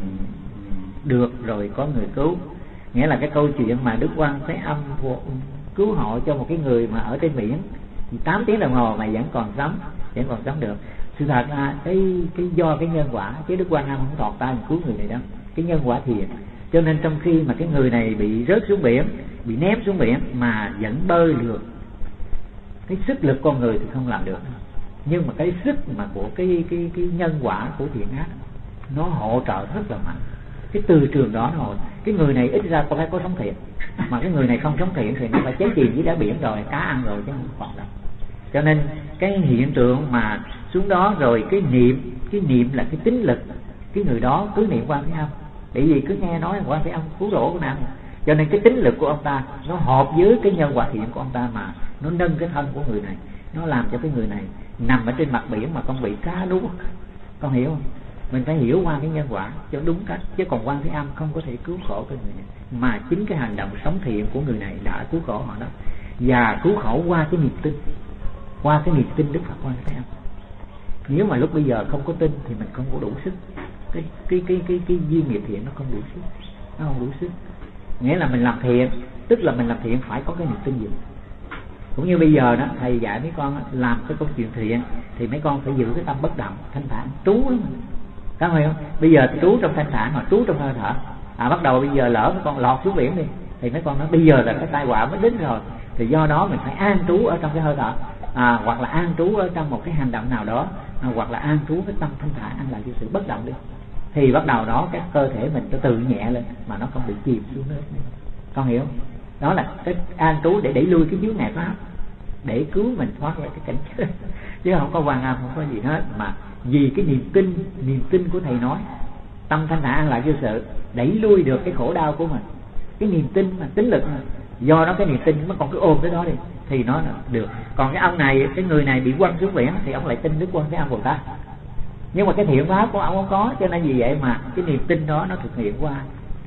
được rồi có người cứu. Nghĩa là cái câu chuyện mà Đức Quan Thế Âm cứu hộ cho một cái người mà ở trên biển 8 tiếng đồng hồ mà vẫn còn sống được. Sự thật là cái do cái nhân quả, chứ Đức Quan Âm không tọt tay cứu người này đâu, cái nhân quả thiện. Cho nên trong khi mà cái người này bị rớt xuống biển, bị ném xuống biển mà vẫn bơi được, cái sức lực con người thì không làm được, nhưng mà cái sức mà của cái nhân quả của thiện ác nó hỗ trợ rất là mạnh. Cái từ trường đó nó cái người này ít ra phải có sống thiện, mà cái người này không sống thiện thì nó phải cháy chìm dưới đáy biển rồi, cá ăn rồi chứ không còn đâu. Cho nên cái hiện tượng mà xuống đó rồi cái niệm là cái tính lực, cái người đó cứ niệm Quan Thế Âm, bởi vì cứ nghe nói Quan Thế Âm cứu độ của nam, cho nên cái tính lực của ông ta nó hợp với cái nhân quả thiện của ông ta mà nó nâng cái thân của người này, nó làm cho cái người này nằm ở trên mặt biển mà không bị cá nuốt. Con hiểu không? Mình phải hiểu qua cái nhân quả cho đúng cách, chứ còn Quan Thế Âm không có thể cứu khổ cái người này, mà chính cái hành động sống thiện của người này đã cứu khổ họ đó, và cứu khổ qua cái niềm tin, qua cái niềm tin Đức Phật Quan Thế Âm. Nếu mà lúc bây giờ không có tin thì mình không có đủ sức, cái duyên nghiệp thiện nó không đủ sức, nó không đủ sức. Nghĩa là mình làm thiện, tức là mình làm thiện phải có cái niềm tin gì, Cũng như bây giờ đó thầy dạy mấy con làm cái công chuyện thiện thì mấy con phải giữ cái tâm bất động, thanh thản, trú lắm. Các bạn hiểu không? Bây giờ trú trong thanh thản hoặc trú trong hơi thở. Bắt đầu bây giờ lỡ mấy con lọt xuống biển đi thì mấy con nói bây giờ là cái tai họa mới đến rồi, thì do đó mình phải an trú ở trong cái hơi thở, hoặc là an trú ở trong một cái hành động nào đó, hoặc là an trú cái tâm thanh thản, an lạc vô sự bất động đi, thì bắt đầu đó cái cơ thể mình nó tự nhẹ lên mà nó không bị chìm xuống nữa. Con hiểu? Đó là cái an trú để đẩy lui cái chướng ngại pháp, để cứu mình thoát ra cái cảnh chết, chứ không có quan âm, không có gì hết, mà vì cái niềm tin của thầy nói, tâm thanh thản an lạc vô sự đẩy lui được cái khổ đau của mình, cái niềm tin mà tín lực mà. Do đó cái niềm tin nó còn cứ ôm tới đó đi thì nó được. Còn cái ông này, cái người này bị quăng xuống biển thì ông lại tin Đức Quan Thế Âm Bồ Tát, nhưng mà cái thiện pháp của ông không có, cho nên vì vậy mà cái niềm tin đó nó thực hiện qua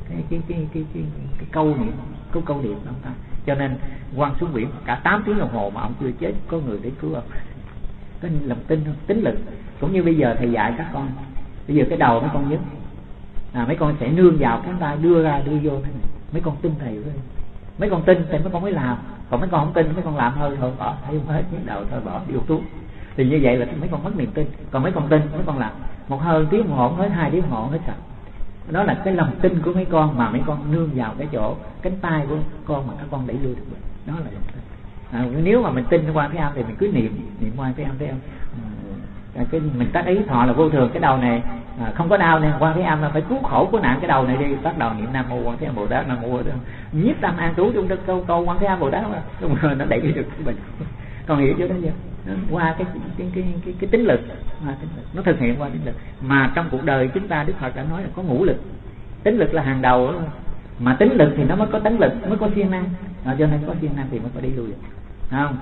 cái câu niệm, câu niệm ông ta. Cho nên quăng xuống biển cả 8 tiếng đồng hồ mà ông chưa chết, có người để cứu ông. Có lòng tin không? Tín lực. Cũng như bây giờ thầy dạy các con, bây giờ cái đầu mấy con nhức, mấy con sẽ nương vào cánh tay đưa ra đưa vô này. Mấy con tin thầy với, mấy con tin thì mấy con mới làm, còn mấy con không tin mấy con làm thôi bỏ, thấy không hết nhức đầu thôi bỏ đi uống thuốc. Thì như vậy là mấy con mất niềm tin. Còn mấy con tin mấy con làm một hơi tiếng đồng hồ hết, 2 tiếng đồng hồ hết sạch. Đó là cái lòng tin của mấy con mà mấy con nương vào cái chỗ cánh tay của con mà các con đẩy lui được. Đó là lòng tin. Nếu mà mình tin Quan Thế Âm thì mình cứ niệm Quan Thế Âm, cái mình tác ý thọ là vô thường, cái đầu này không có đau nên Quan Thế Âm là phải cứu khổ của nạn cái đầu này đi, bắt đầu niệm Nam Mô Quan Thế Âm Bồ Tát, Nam Mô Quan Thế Âm, nhiếp tâm an trú trong câu Quan Thế Âm Bồ Tát mà, rồi nó đẩy được cái bệnh. Con hiểu chưa đó chưa? Qua cái tính lực, nó thực hiện qua tính lực. Mà trong cuộc đời chúng ta Đức Phật đã nói là có ngũ lực, tính lực là hàng đầu, mà tính lực thì nó mới có tấn lực, mới có siêng năng, cho nên có siêng năng thì mới có đi lui được, không?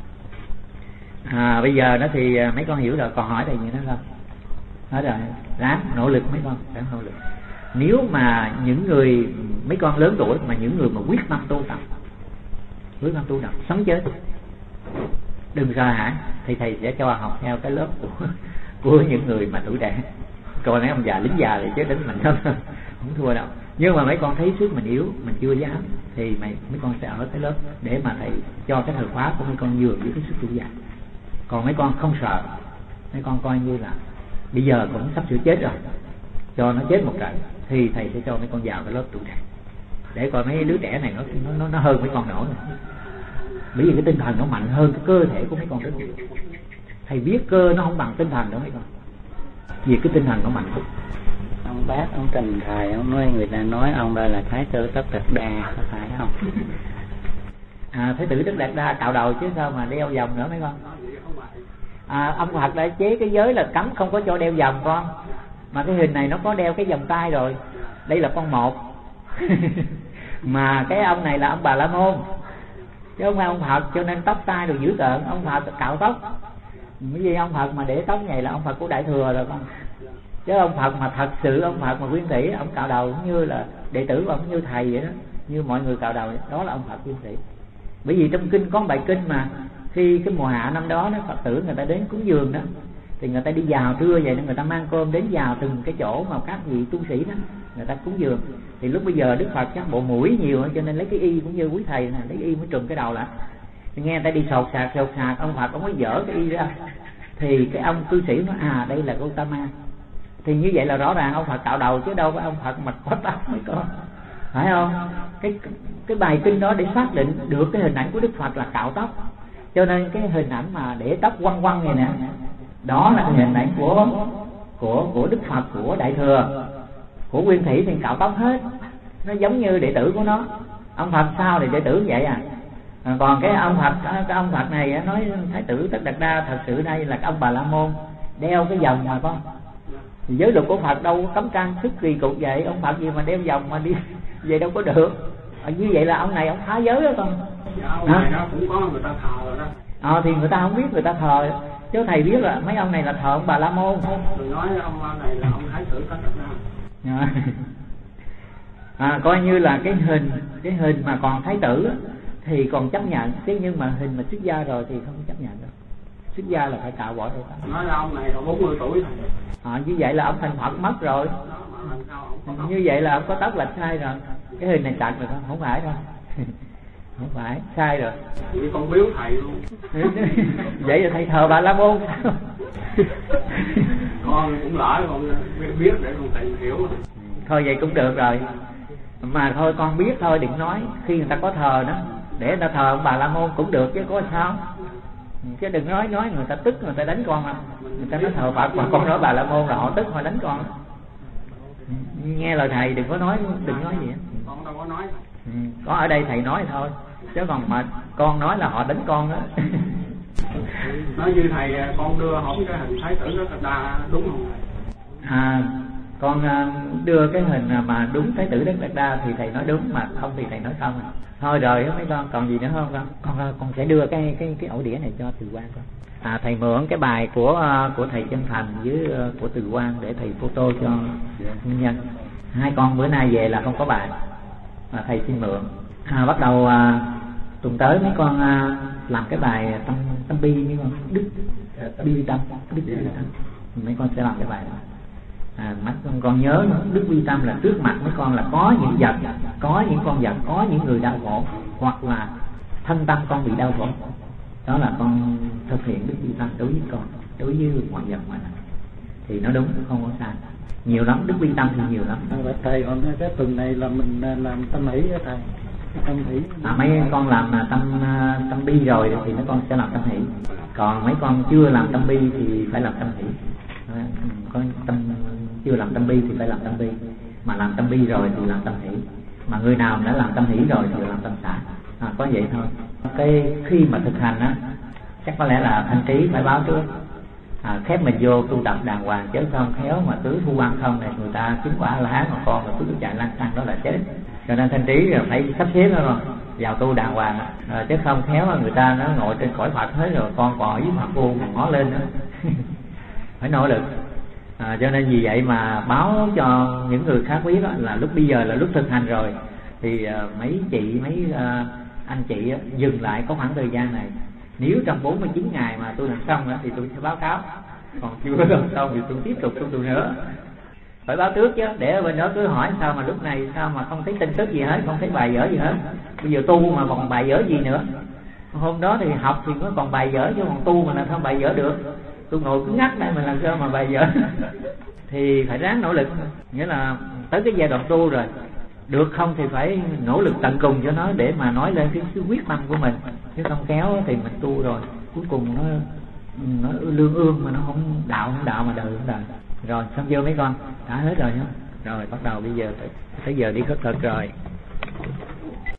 Bây giờ đó thì mấy con hiểu rồi, còn hỏi thầy gì nữa không? Nói rồi, ráng nỗ lực mấy con, ráng nỗ lực. Nếu mà những người mấy con lớn tuổi mà những người mà quyết tâm tu tập, sống chết đừng sợ hãi, thì thầy sẽ cho học theo cái lớp của những người mà tuổi trẻ. Còn mấy ông già lính già thì chứ đến mình không thua đâu. Nhưng mà mấy con thấy sức mình yếu, mình chưa dám, thì mấy con sẽ ở cái lớp để mà thầy cho cái thời khóa của mấy con vừa với cái sức tuổi già. Còn mấy con không sợ, mấy con coi như là bây giờ cũng sắp sửa chết rồi, cho nó chết một trận, thì thầy sẽ cho mấy con vào cái lớp tuổi trẻ để coi mấy đứa trẻ này nó hơn mấy con nổi rồi. Bởi vì cái tinh thần nó mạnh hơn cái cơ thể của mấy con rất nhiều. Thầy biết cơ nó không bằng tinh thần đâu mấy con, vì cái tinh thần nó mạnh hơn. Ông bác ông trình thầy, ông nói người ta nói ông đây là Thái tử Tất Đạt Đa, có phải không? Thái tử Tất Đạt Đa cạo đầu chứ sao mà đeo vòng nữa mấy con. Ông Phật đã chế cái giới là cấm không có cho đeo vòng con, mà cái hình này nó có đeo cái vòng tay rồi. Đây là con một mà cái ông này là ông Bà La Môn chứ không phải ông Phật, cho nên tóc tai rồi dữ tợn. Ông Phật cạo tóc, bởi vì ông Phật mà để tóc này là ông Phật của Đại Thừa rồi con. Chứ ông Phật mà thật sự ông Phật mà Nguyên Thủy, ông cạo đầu cũng như là đệ tử của ông, như thầy vậy đó, như mọi người cạo đầu vậy. Đó là ông Phật Nguyên Thủy. Bởi vì trong kinh có bài kinh mà khi cái mùa hạ năm đó Phật tử người ta đến cúng dường đó, thì người ta đi vào trưa vậy nên người ta mang cơm đến vào từng cái chỗ mà các vị tu sĩ đó người ta cúng dường. Thì lúc bây giờ Đức Phật chắc bộ mũi nhiều cho nên lấy cái y cũng như quý thầy nè, lấy y mới trùm cái đầu lại. Thì nghe người ta đi sột sạc, ông Phật ông mới dở cái y ra, thì cái ông tu sĩ nói đây là Gautama. Thì như vậy là rõ ràng ông Phật cạo đầu chứ đâu có ông Phật mặt có tóc mấy con, phải không? Cái bài kinh đó để xác định được cái hình ảnh của Đức Phật là cạo tóc, cho nên cái hình ảnh mà để tóc quăng quăng này nè, đó là cái hình ảnh của Đức Phật của Đại Thừa. Của Nguyên Thủy thì cạo tóc hết, nó giống như đệ tử của nó. Ông Phật sao thì đệ tử vậy còn cái ông Phật này nói Thái tử Tất Đạt Đa thật sự đây là cái ông Bà La Môn đeo cái vòng mà con. Thì giới luật của Phật đâu có cấm trang sức kỳ cục vậy, ông Phật gì mà đeo vòng mà đi vậy đâu có được. Như vậy là ông này ông phá giới đó con. Ông này nó cũng có người ta thờ rồi đó. Thì người ta không biết người ta thờ, chứ thầy biết là mấy ông này là thờ ông Bà La Môn. Người nói ông này là ông Thái tử Tất Đạt Đa. Coi như là cái hình mà còn thái tử thì còn chấp nhận, chứ nhưng mà hình mà xuất gia rồi thì không chấp nhận đâu. Xuất gia là phải cạo bỏ đây. Nói là ông này là 40 tuổi rồi. Như vậy là ông thành Phật mất rồi. Như vậy là ông có tóc lệch sai rồi. Cái hình này chặt rồi không phải đâu. Không phải, sai rồi. Vì con biếu thầy luôn. Vậy là thầy thờ Bà La Môn. Con cũng lỡ con biết để con tìm hiểu. Thôi vậy cũng được rồi. Mà thôi con biết thôi, đừng nói. Khi người ta có thờ đó, để người ta thờ ông Bà La Môn cũng được chứ có sao. Chứ đừng nói người ta tức, người ta đánh con mà. Người ta nói thờ Phật mà con nói Bà La Môn là họ tức, họ đánh con. Nghe lời thầy đừng có nói, đừng nói gì hết. Con đâu có nói. Có ở đây thầy nói thôi, chứ còn mà con nói là họ đánh con đó. Nói như thầy con đưa hổng cái hình Thái tử Đắc Đa đúng không? Con đưa cái hình mà đúng Thái tử Đắc Đa thì thầy nói đúng, mà không thì thầy nói không. Thôi rồi đó mấy con, còn gì nữa không con? Con sẽ đưa cái ổ đĩa này cho Từ Quang con. Thầy mượn cái bài của thầy Chân Thành với của Từ Quang để thầy photo cho nhân. Hai con bữa nay về là không có bài, mà thầy xin mượn. Bắt đầu tuần tới mấy con làm cái bài tâm bi mấy con, đức bi tâm, đức bi tâm. Mấy con sẽ làm cái bài đó. Mấy con nhớ đức bi tâm là trước mặt mấy con là có những vật, có những con vật, có những người đau khổ, hoặc là thân tâm con bị đau khổ. Đó là con thực hiện đức bi tâm đối với con, đối với mọi vật mà thì nó đúng, không có sai. Nhiều lắm, đức bi tâm thì nhiều lắm. Thầy còn cái tuần này là mình làm tâm hỷ đó thầy. Tâm hỷ. Mấy con làm tâm bi rồi thì mấy con sẽ làm tâm hỷ. Còn mấy con chưa làm tâm bi thì phải làm tâm hỷ. Có chưa làm tâm bi thì phải làm tâm bi, mà làm tâm bi rồi thì làm tâm hỷ. Mà người nào đã làm tâm hỷ rồi thì làm tâm xả. Có vậy thôi. Cái khi mà thực hành á, chắc có lẽ là thanh trí phải báo trước. Khép mình vô tu tập đàng hoàng, chứ không khéo mà cứ thu ăn không này người ta chứng quả là hán mà con mà cứ chạy lang thang đó là chết. Cho nên thanh trí phải sắp xếp đó rồi vào tu đàng hoàng, chứ không khéo mà người ta nó ngồi trên cõi Phật hết rồi con còn ở dưới mặt vuông còn ngó lên nữa. Phải nỗ lực. Cho nên vì vậy mà báo cho những người khác biết đó, là lúc bây giờ là lúc thực hành rồi thì mấy chị mấy anh chị dừng lại có khoảng thời gian này. Nếu trong 49 ngày mà tôi làm xong đó, thì tôi sẽ báo cáo. Còn chưa làm xong thì tôi tiếp tục tu nữa. Phải báo trước chứ, để bên đó cứ hỏi sao mà lúc này sao mà không thấy tin tức gì hết, không thấy bài vở gì hết. Bây giờ tu mà còn bài vở gì nữa. Hôm đó thì học thì nó còn bài vở, chứ còn tu mà làm sao bài vở được. Tôi ngồi cứ ngắt đây mà làm sao mà bài vở. Thì phải ráng nỗ lực. Nghĩa là tới cái giai đoạn tu rồi, được không thì phải nỗ lực tận cùng cho nó, để mà nói lên cái quyết tâm của mình. Chứ không kéo thì mình tu rồi cuối cùng nó lương ương mà nó không đạo mà đời không đời. Rồi xong chưa mấy con? Đã hết rồi nhá. Rồi bắt đầu bây giờ tới giờ đi khất thực rồi.